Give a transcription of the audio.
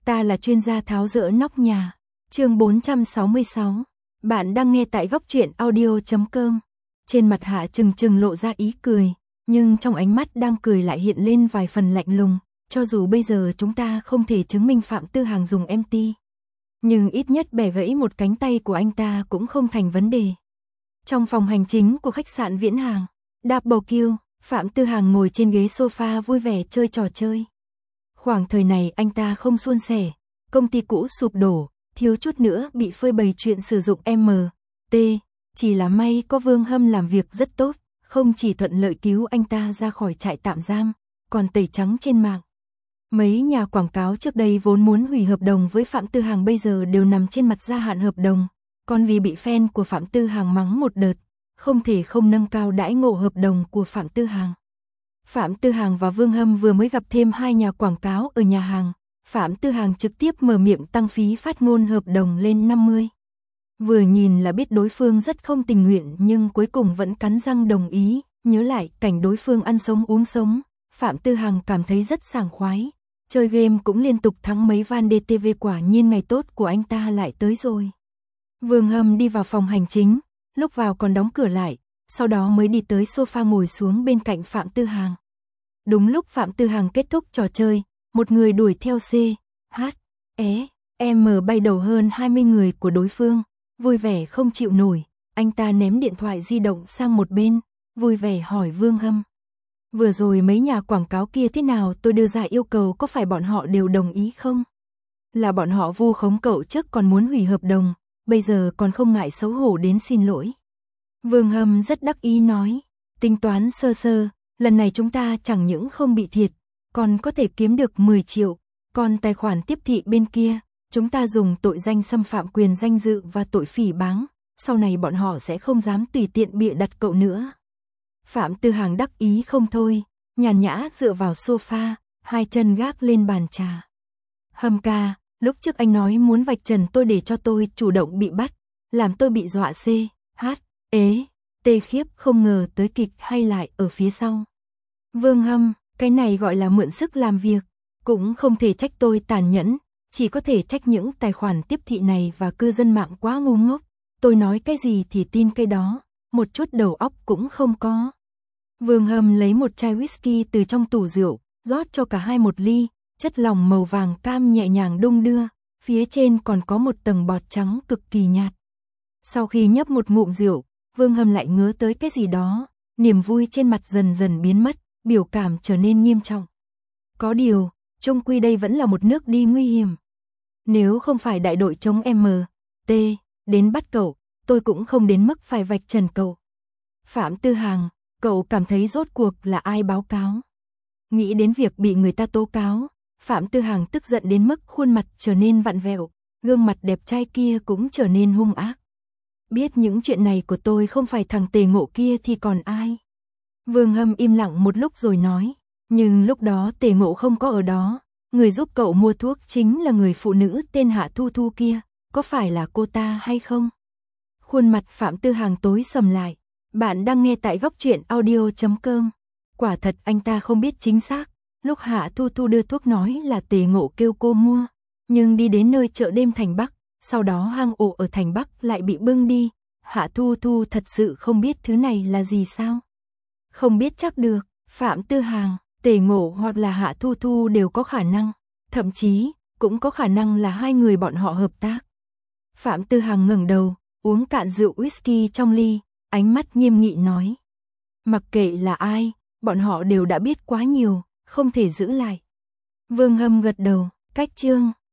Ta là chuyên gia tháo dỡ nóc nhà. Chương 466. Bạn đang nghe tại góc truyện audio.com. Trên mặt Hạ Trừng Trừng lộ ra ý cười, nhưng trong ánh mắt đang cười lại hiện lên vài phần lạnh lùng. Cho dù bây giờ chúng ta không thể chứng minh Phạm Tư Hàng dùng MT, nhưng ít nhất bẻ gãy một cánh tay của anh ta cũng không thành vấn đề. Trong phòng hành chính của khách sạn Viễn Hàng, Double Kill, Phạm Tư Hàng ngồi trên ghế sofa vui vẻ chơi trò chơi. Khoảng thời này anh ta không suôn sẻ, công ty cũ sụp đổ, thiếu chút nữa bị phơi bày chuyện sử dụng MT. Chỉ là may có Vương Hâm làm việc rất tốt, không chỉ thuận lợi cứu anh ta ra khỏi trại tạm giam, còn tẩy trắng trên mạng. Mấy nhà quảng cáo trước đây vốn muốn hủy hợp đồng với Phạm Tư Hàng bây giờ đều nằm trên mặt gia hạn hợp đồng, còn vì bị fan của Phạm Tư Hàng mắng một đợt, không thể không nâng cao đãi ngộ hợp đồng của Phạm Tư Hàng. Phạm Tư Hàng và Vương Hâm vừa mới gặp thêm hai nhà quảng cáo ở nhà hàng, Phạm Tư Hàng trực tiếp mở miệng tăng phí phát ngôn hợp đồng lên 50. Vừa nhìn là biết đối phương rất không tình nguyện nhưng cuối cùng vẫn cắn răng đồng ý, nhớ lại cảnh đối phương ăn sống uống sống, Phạm Tư Hàng cảm thấy rất sảng khoái. Chơi game cũng liên tục thắng mấy van DTV, quả nhiên ngày tốt của anh ta lại tới rồi. Vương Hâm đi vào phòng hành chính, lúc vào còn đóng cửa lại, sau đó mới đi tới sofa ngồi xuống bên cạnh Phạm Tư Hàng. Đúng lúc Phạm Tư Hàng kết thúc trò chơi, một người đuổi theo M bay đầu hơn 20 người của đối phương, vui vẻ không chịu nổi, anh ta ném điện thoại di động sang một bên, vui vẻ hỏi Vương Hâm. Vừa rồi mấy nhà quảng cáo kia thế nào, tôi đưa ra yêu cầu có phải bọn họ đều đồng ý không? Là bọn họ vu khống cậu trước còn muốn hủy hợp đồng, bây giờ còn không ngại xấu hổ đến xin lỗi. Vương Hâm rất đắc ý nói, tính toán sơ sơ, lần này chúng ta chẳng những không bị thiệt, còn có thể kiếm được 10 triệu, còn tài khoản tiếp thị bên kia, chúng ta dùng tội danh xâm phạm quyền danh dự và tội phỉ báng, sau này bọn họ sẽ không dám tùy tiện bịa đặt cậu nữa. Phạm Tư Hàng đắc ý không thôi, nhàn nhã dựa vào sofa, hai chân gác lên bàn trà. Hâm ca, lúc trước anh nói muốn vạch trần tôi để cho tôi chủ động bị bắt, làm tôi bị dọa khiếp, không ngờ tới kịch hay lại ở phía sau. Vương Hâm, cái này gọi là mượn sức làm việc, cũng không thể trách tôi tàn nhẫn, chỉ có thể trách những tài khoản tiếp thị này và cư dân mạng quá ngu ngốc, tôi nói cái gì thì tin cái đó, một chút đầu óc cũng không có. Vương Hâm lấy một chai whisky từ trong tủ rượu, rót cho cả hai một ly, chất lỏng màu vàng cam nhẹ nhàng đung đưa, phía trên còn có một tầng bọt trắng cực kỳ nhạt. Sau khi nhấp một ngụm rượu, Vương Hâm lại ngớ tới cái gì đó, niềm vui trên mặt dần dần biến mất, biểu cảm trở nên nghiêm trọng. Có điều, chung quy đây vẫn là một nước đi nguy hiểm. Nếu không phải đại đội chống MT đến bắt cậu, tôi cũng không đến mức phải vạch trần cậu. Phạm Tư Hàng, cậu cảm thấy rốt cuộc là ai báo cáo? Nghĩ đến việc bị người ta tố cáo, Phạm Tư Hàng tức giận đến mức khuôn mặt trở nên vặn vẹo, gương mặt đẹp trai kia cũng trở nên hung ác. Biết những chuyện này của tôi không phải thằng Tề Ngộ kia thì còn ai? Vương Hâm im lặng một lúc rồi nói, nhưng lúc đó Tề Ngộ không có ở đó, người giúp cậu mua thuốc chính là người phụ nữ tên Hạ Thu Thu kia, có phải là cô ta hay không? Khuôn mặt Phạm Tư Hàng tối sầm lại. Bạn đang nghe tại góc truyện audio.com. Quả thật anh ta không biết chính xác, lúc Hạ Thu Thu đưa thuốc nói là Tề Ngộ kêu cô mua, nhưng đi đến nơi chợ đêm thành Bắc, sau đó hang ổ ở thành Bắc lại bị bưng đi, Hạ Thu Thu thật sự không biết thứ này là gì sao? Không biết chắc được, Phạm Tư Hàng, Tề Ngộ hoặc là Hạ Thu Thu đều có khả năng, thậm chí cũng có khả năng là hai người bọn họ hợp tác. Phạm Tư Hàng ngẩng đầu, uống cạn rượu whisky trong ly, ánh mắt nghiêm nghị nói, mặc kệ là ai, bọn họ đều đã biết quá nhiều, không thể giữ lại. Vương Hâm gật đầu, cách chương